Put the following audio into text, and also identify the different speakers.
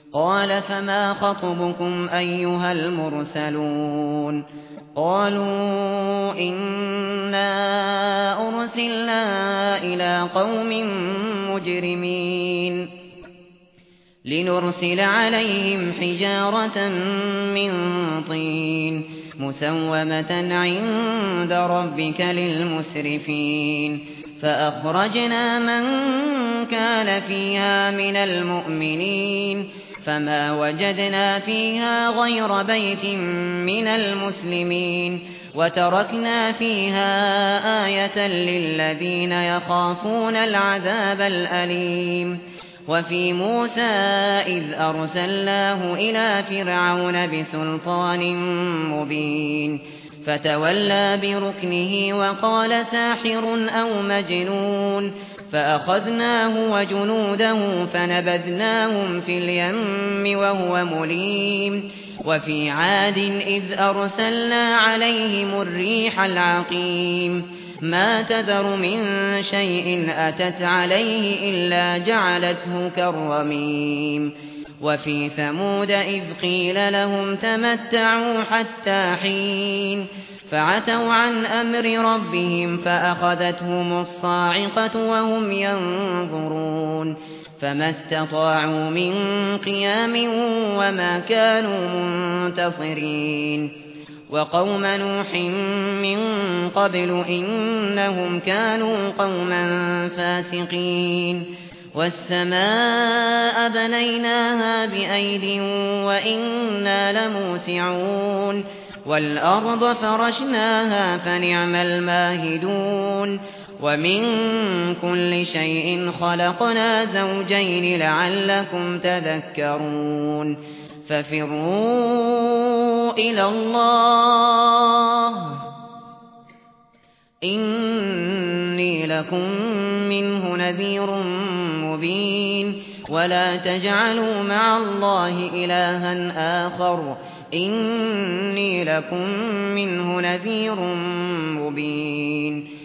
Speaker 1: قال فما خطبكم أيها المرسلون قالوا إنا أرسلنا إلى قوم مجرمين لنرسل عليهم حجارة من طين مسومة عند ربك للمسرفين فأخرجنا من كان فيها من المؤمنين فما وجدنا فيها غير بيت من المسلمين وتركنا فيها آية للذين يخافون العذاب الأليم وفي موسى إذ أرسلناه إلى فرعون بسلطان مبين فتولى بركنه وقال ساحر أو مجنون فأخذناه وجنوده فنبذناهم في اليم وهو مليم وفي عاد إذ أرسلنا عليهم الريح العقيم ما تذر من شيء أتت عليه إلا جعلته كالرميم وفي ثمود إذ قيل لهم تمتعوا حتى حين فعتوا عن أمر ربهم فأخذتهم الصاعقة وهم ينظرون فما استطاعوا من قيام وما كانوا منتصرين وقوم نوح من قبل إنهم كانوا قوما فاسقين والسماء بنيناها بأيد وإنا لموسعون والأرض فرشناها فنعم الماهدون ومن كل شيء خلقنا زوجين لعلكم تذكرون ففروا إلى الله إني لكم منه نذير مبين ولا تجعلوا مع الله إلها آخر إني لكم منه نذير مبين